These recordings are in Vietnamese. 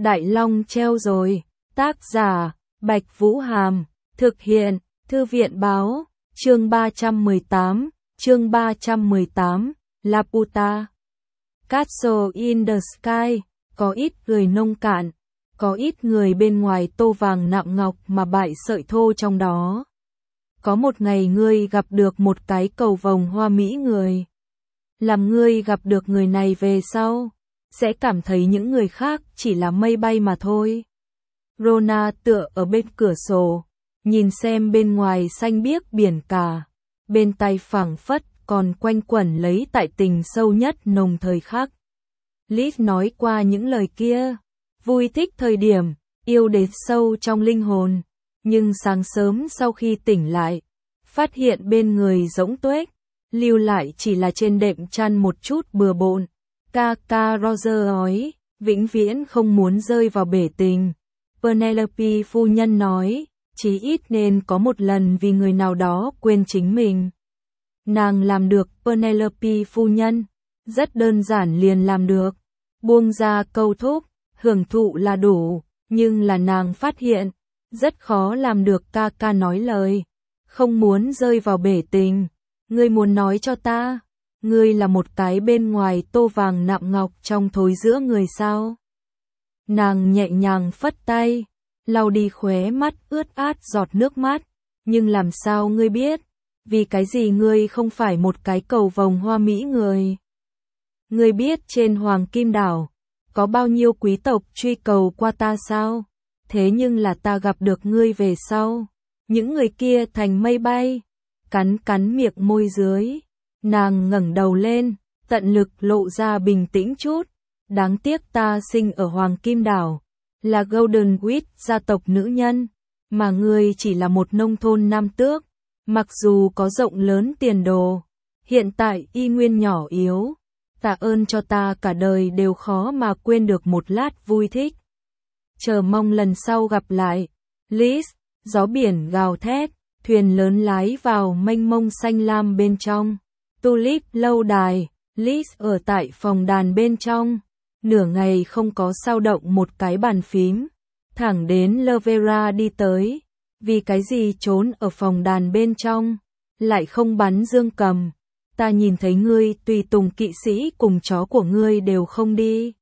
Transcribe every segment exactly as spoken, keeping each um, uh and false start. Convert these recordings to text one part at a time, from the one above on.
Đại Long treo rồi. Tác giả, Bạch Vũ Hàm. Thực hiện, Thư viện Báo. Chương ba trăm mười tám. Chương ba trăm mười tám. Laputa. Castle in the Sky. Có ít người nông cạn. Có ít người bên ngoài tô vàng nạm ngọc mà bại sợi thô trong đó. Có một ngày ngươi gặp được một cái cầu vồng hoa mỹ người. Làm ngươi gặp được người này về sau, sẽ cảm thấy những người khác chỉ là mây bay mà thôi. Rona tựa ở bên cửa sổ, nhìn xem bên ngoài xanh biếc biển cả, bên tai phảng phất còn quanh quẩn lấy tại tình sâu nhất nồng thời khắc. Liz nói qua những lời kia, vui thích thời điểm, yêu đến sâu trong linh hồn, nhưng sáng sớm sau khi tỉnh lại, phát hiện bên người rỗng tuếch, lưu lại chỉ là trên đệm chăn một chút bừa bộn. Ca ca Roger nói, vĩnh viễn không muốn rơi vào bể tình. Penelope phu nhân nói, chí ít nên có một lần vì người nào đó quên chính mình. Nàng làm được, Penelope phu nhân, rất đơn giản liền làm được. Buông ra câu thúc, hưởng thụ là đủ, nhưng là nàng phát hiện, rất khó làm được. Ca ca nói lời, không muốn rơi vào bể tình. Ngươi muốn nói cho ta, ngươi là một cái bên ngoài tô vàng nạm ngọc trong thối giữa người sao? Nàng nhẹ nhàng phất tay, lau đi khóe mắt ướt át giọt nước mắt, nhưng làm sao ngươi biết, vì cái gì ngươi không phải một cái cầu vồng hoa mỹ người? Ngươi biết trên Hoàng Kim Đảo, có bao nhiêu quý tộc truy cầu qua ta sao? Thế nhưng là ta gặp được ngươi về sau, những người kia thành mây bay. Cắn cắn miệng môi dưới, nàng ngẩng đầu lên, tận lực lộ ra bình tĩnh chút. Đáng tiếc ta sinh ở Hoàng Kim Đảo, là Golden Witch gia tộc nữ nhân, mà ngươi chỉ là một nông thôn nam tước. Mặc dù có rộng lớn tiền đồ, hiện tại y nguyên nhỏ yếu, tạ ơn cho ta cả đời đều khó mà quên được một lát vui thích. Chờ mong lần sau gặp lại. Liz, gió biển gào thét. Thuyền lớn lái vào mênh mông xanh lam bên trong. Tulip lâu đài, Liz ở tại phòng đàn bên trong. Nửa ngày không có sao động một cái bàn phím. Thẳng đến Lovera đi tới. Vì cái gì trốn ở phòng đàn bên trong, lại không bắn dương cầm. Ta nhìn thấy ngươi tùy tùng kỵ sĩ cùng chó của ngươi đều không đi.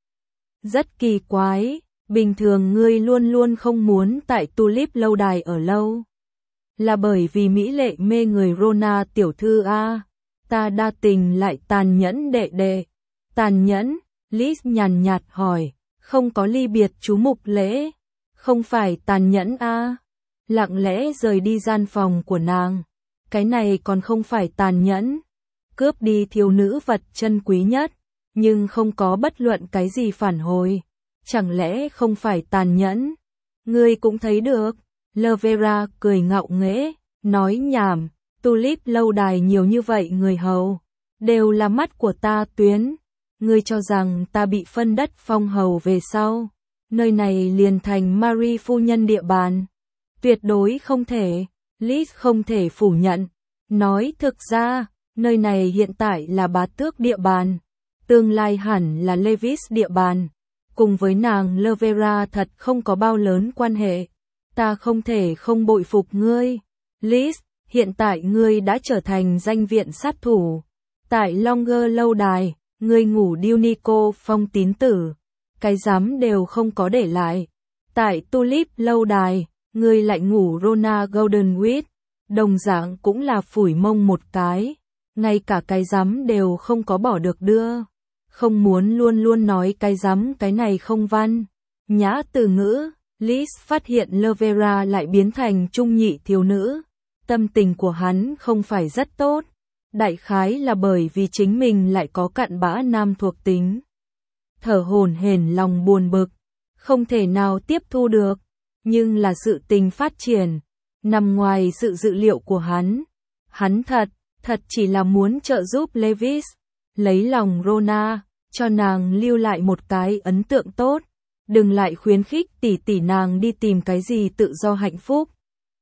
Rất kỳ quái, bình thường ngươi luôn luôn không muốn tại Tulip lâu đài ở lâu. Là bởi vì mỹ lệ mê người Rona tiểu thư a? Ta đa tình lại tàn nhẫn đệ đệ. Tàn nhẫn, Liz nhàn nhạt hỏi, không có ly biệt chú mục lễ, không phải tàn nhẫn a? Lặng lẽ rời đi gian phòng của nàng, cái này còn không phải tàn nhẫn. Cướp đi thiếu nữ vật chân quý nhất, nhưng không có bất luận cái gì phản hồi, chẳng lẽ không phải tàn nhẫn? Ngươi cũng thấy được. Lovera cười ngạo nghễ, nói nhảm, Tulip lâu đài nhiều như vậy người hầu, đều là mắt của ta tuyến. Ngươi cho rằng ta bị phân đất phong hầu về sau, nơi này liền thành Marie phu nhân địa bàn? Tuyệt đối không thể, Liz không thể phủ nhận, nói thực ra, nơi này hiện tại là bá tước địa bàn, tương lai hẳn là Levis địa bàn, cùng với nàng Lovera thật không có bao lớn quan hệ. Ta không thể không bội phục ngươi. Liz, hiện tại ngươi đã trở thành danh viện sát thủ. Tại Longer lâu đài, ngươi ngủ Dunico phong tín tử, cái giám đều không có để lại. Tại Tulip lâu đài, ngươi lại ngủ Rona Golden Witch, đồng dạng cũng là phủi mông một cái, ngay cả cái giám đều không có bỏ được đưa. Không muốn luôn luôn nói cái giám cái này không văn nhã từ ngữ. Liz phát hiện Lovera lại biến thành trung nhị thiếu nữ, tâm tình của hắn không phải rất tốt, đại khái là bởi vì chính mình lại có cặn bã nam thuộc tính. Thở hổn hển lòng buồn bực, không thể nào tiếp thu được, nhưng là sự tình phát triển, nằm ngoài sự dự liệu của hắn. Hắn thật, thật chỉ là muốn trợ giúp Levis, lấy lòng Rona, cho nàng lưu lại một cái ấn tượng tốt. Đừng lại khuyến khích tỷ tỷ nàng đi tìm cái gì tự do hạnh phúc.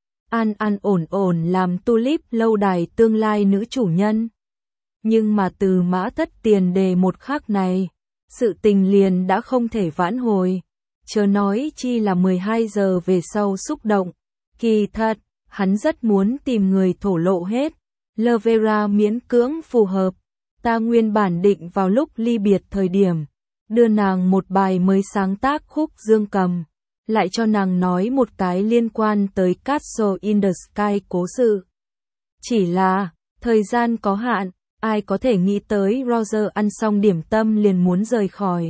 An an ổn ổn làm Tulip lâu đài tương lai nữ chủ nhân. Nhưng mà từ Mã Thất tiền đề một khắc này, sự tình liền đã không thể vãn hồi. chớ nói chi là mười hai giờ về sau xúc động. Kỳ thật, hắn rất muốn tìm người thổ lộ hết. Lovera miễn cưỡng phù hợp. Ta nguyên bản định vào lúc ly biệt thời điểm, đưa nàng một bài mới sáng tác khúc dương cầm, lại cho nàng nói một cái liên quan tới Castle in the Sky cố sự. Chỉ là, thời gian có hạn, ai có thể nghĩ tới Roger ăn xong điểm tâm liền muốn rời khỏi.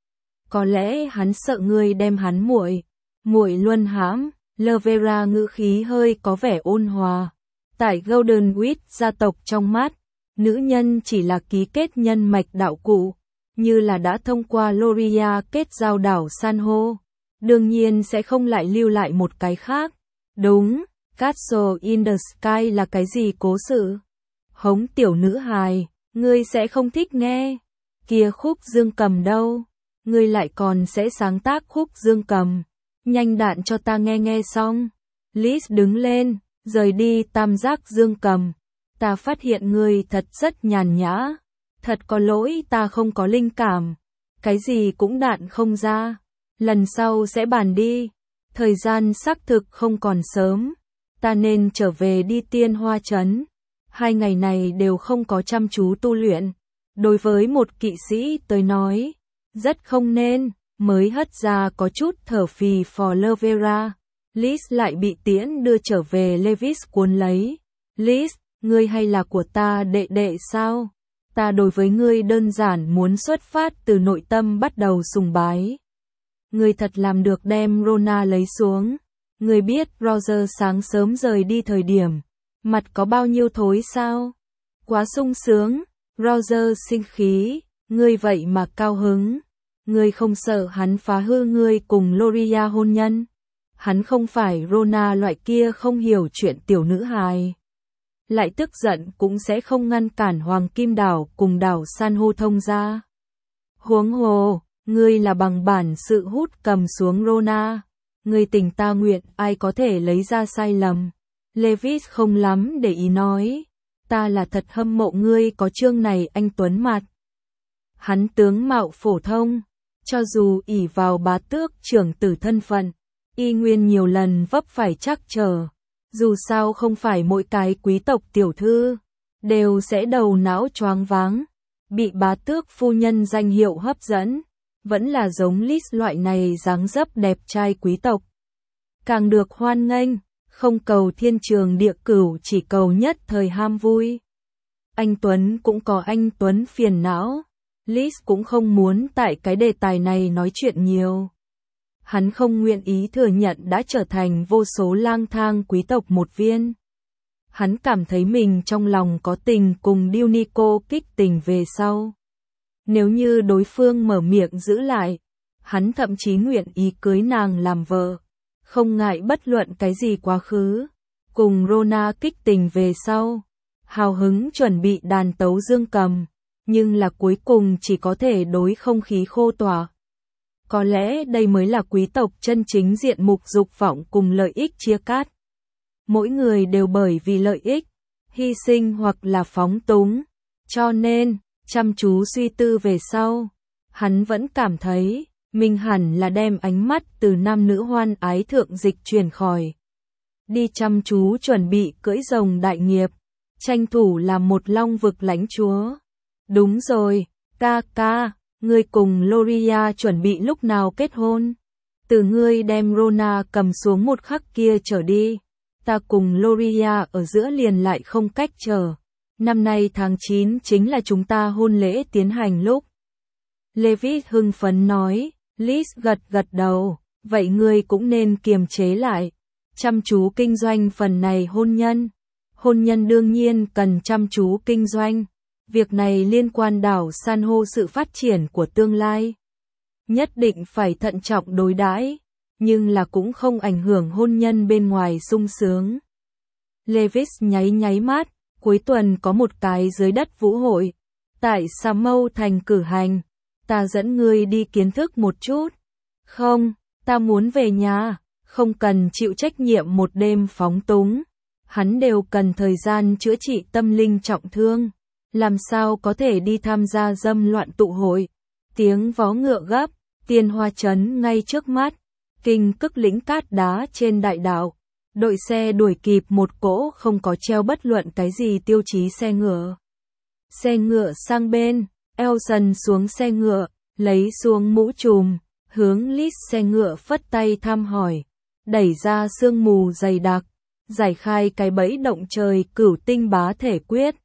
Có lẽ hắn sợ ngươi đem hắn muội, muội luân hãm. Lovera ngữ khí hơi có vẻ ôn hòa. Tại Golden Wheat gia tộc trong mắt, nữ nhân chỉ là ký kết nhân mạch đạo cụ, như là đã thông qua Loria kết giao đảo san hô, đương nhiên sẽ không lại lưu lại một cái khác. Đúng, Castle in the Sky là cái gì cố sự? Hống tiểu nữ hài, ngươi sẽ không thích nghe. Kia khúc dương cầm đâu? Ngươi lại còn sẽ sáng tác khúc dương cầm. Nhanh đạn cho ta nghe nghe xong. Liz đứng lên, rời đi tam giác dương cầm. Ta phát hiện ngươi thật rất nhàn nhã. Thật có lỗi ta không có linh cảm. Cái gì cũng đạn không ra. Lần sau sẽ bàn đi. Thời gian xác thực không còn sớm. Ta nên trở về đi Tiên Hoa Trấn. Hai ngày này đều không có chăm chú tu luyện. Đối với một kỵ sĩ tới nói, rất không nên. Mới hất ra có chút thở phì phò Lovera. Liz lại bị tiễn đưa trở về Levis cuốn lấy. Liz, ngươi hay là của ta đệ đệ sao? Ta đối với ngươi đơn giản muốn xuất phát từ nội tâm bắt đầu sùng bái. Ngươi thật làm được đem Rona lấy xuống. Ngươi biết Roger sáng sớm rời đi thời điểm, mặt có bao nhiêu thối sao? Quá sung sướng. Roger sinh khí. Ngươi vậy mà cao hứng. Ngươi không sợ hắn phá hư ngươi cùng Loria hôn nhân. Hắn không phải Rona loại kia không hiểu chuyện tiểu nữ hài. Lại tức giận cũng sẽ không ngăn cản Hoàng Kim Đảo cùng đảo san hô thông ra. Huống hồ, ngươi là bằng bản sự hút cầm xuống Rona. Ngươi tình ta nguyện, ai có thể lấy ra sai lầm. Levis không lắm để ý nói. Ta là thật hâm mộ ngươi có chương này anh tuấn mặt. Hắn tướng mạo phổ thông. Cho dù ỷ vào bá tước trưởng tử thân phận, y nguyên nhiều lần vấp phải trắc trở. Dù sao không phải mỗi cái quý tộc tiểu thư đều sẽ đầu não choáng váng, bị bá tước phu nhân danh hiệu hấp dẫn, vẫn là giống Liz loại này dáng dấp đẹp trai quý tộc. Càng được hoan nghênh, không cầu thiên trường địa cửu, chỉ cầu nhất thời ham vui. Anh Tuấn cũng có anh Tuấn phiền não. Liz cũng không muốn tại cái đề tài này nói chuyện nhiều. Hắn không nguyện ý thừa nhận đã trở thành vô số lang thang quý tộc một viên. Hắn cảm thấy mình trong lòng có tình cùng Dionico kích tình về sau. Nếu như đối phương mở miệng giữ lại, hắn thậm chí nguyện ý cưới nàng làm vợ. Không ngại bất luận cái gì quá khứ. Cùng Rona kích tình về sau. Hào hứng chuẩn bị đàn tấu dương cầm. Nhưng là cuối cùng chỉ có thể đối không khí khô tỏa. Có lẽ đây mới là quý tộc chân chính diện mục dục vọng cùng lợi ích chia cắt. Mỗi người đều bởi vì lợi ích, hy sinh hoặc là phóng túng. Cho nên, chăm chú suy tư về sau, hắn vẫn cảm thấy, mình hẳn là đem ánh mắt từ nam nữ hoan ái thượng dịch chuyển khỏi. Đi chăm chú chuẩn bị cưỡi rồng đại nghiệp, tranh thủ làm một long vực lãnh chúa. Đúng rồi, ca ca, ngươi cùng Loria chuẩn bị lúc nào kết hôn? Từ ngươi đem Rona cầm xuống một khắc kia trở đi, ta cùng Loria ở giữa liền lại không cách chờ. Năm nay tháng chín chính là chúng ta hôn lễ tiến hành lúc. Levis hưng phấn nói, Liz gật gật đầu, vậy ngươi cũng nên kiềm chế lại. Chăm chú kinh doanh phần này hôn nhân. Hôn nhân đương nhiên cần chăm chú kinh doanh. Việc này liên quan đảo san hô sự phát triển của tương lai. Nhất định phải thận trọng đối đãi, nhưng là cũng không ảnh hưởng hôn nhân bên ngoài sung sướng. Levis nháy nháy mắt, cuối tuần có một cái dưới đất vũ hội. Tại Sa Mâu thành cử hành, ta dẫn ngươi đi kiến thức một chút. Không, ta muốn về nhà, không cần chịu trách nhiệm một đêm phóng túng. Hắn đều cần thời gian chữa trị tâm linh trọng thương. Làm sao có thể đi tham gia dâm loạn tụ hội. Tiếng vó ngựa gấp, Tiên Hoa Trấn ngay trước mắt, kinh cức lĩnh cát đá trên đại đạo. Đội xe đuổi kịp một cỗ không có treo bất luận cái gì tiêu chí xe ngựa. Xe ngựa sang bên, Elson xuống xe ngựa, lấy xuống mũ trùm, hướng lít xe ngựa phất tay thăm hỏi, đẩy ra sương mù dày đặc, giải khai cái bẫy động trời cửu tinh bá thể quyết.